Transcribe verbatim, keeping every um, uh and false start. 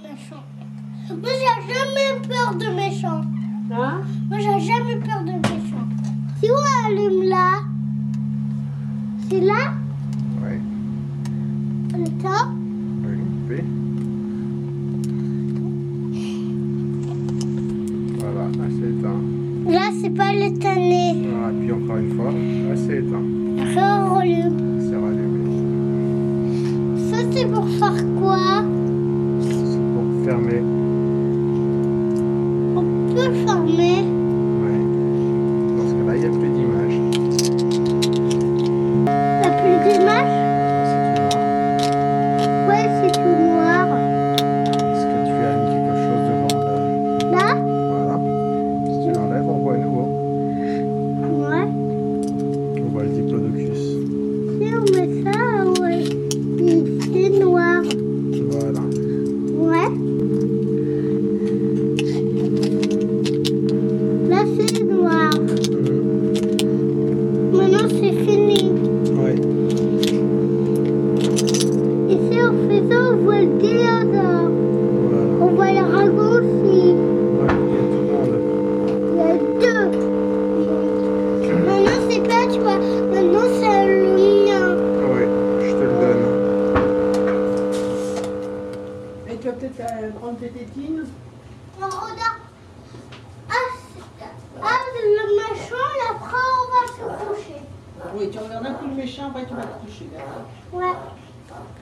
méchants. Moi, j'ai jamais peur de méchants. Hein? Moi, j'ai jamais peur de méchants. C'est où allume là? C'est là? Oui. Attends. Oui, P. Voilà, là c'est éteint. Là, c'est pas l'éteigner. Voilà, puis encore une fois, là c'est éteint. Après, on rallume. C'est rallumé. Ça, c'est pour faire quoi? C'est pour fermer. On peut le fermer. Oui. Parce que là, il n'y a plus d'image. T'as plus d'image? C'est tout noir. Ouais, c'est tout noir. Est-ce que tu as mis quelque chose devant le... Là? Voilà. Si tu l'enlèves, on voit à nouveau. Ouais. On voit le diplodocus. Si on met ça, ouais. C'est noir. Voilà. Ouais. Là, c'est noir. Mhm. Maintenant, c'est fini. Oui. Ici, on fait ça, on voit le dinosaure. Voilà. On voit le dragon aussi. Ouais, il y a tout le monde. Il y a deux. Maintenant, c'est pas toi. Maintenant, c'est le mien. Oui, je te le donne. Et tu vas peut-être euh, prendre tes tétines? Non, regarde. Ah, c'est- ah, le machin, et après, on va se coucher. Oui, tu regardes un coup le méchant, après tu vas te coucher, d'accord? Ouais.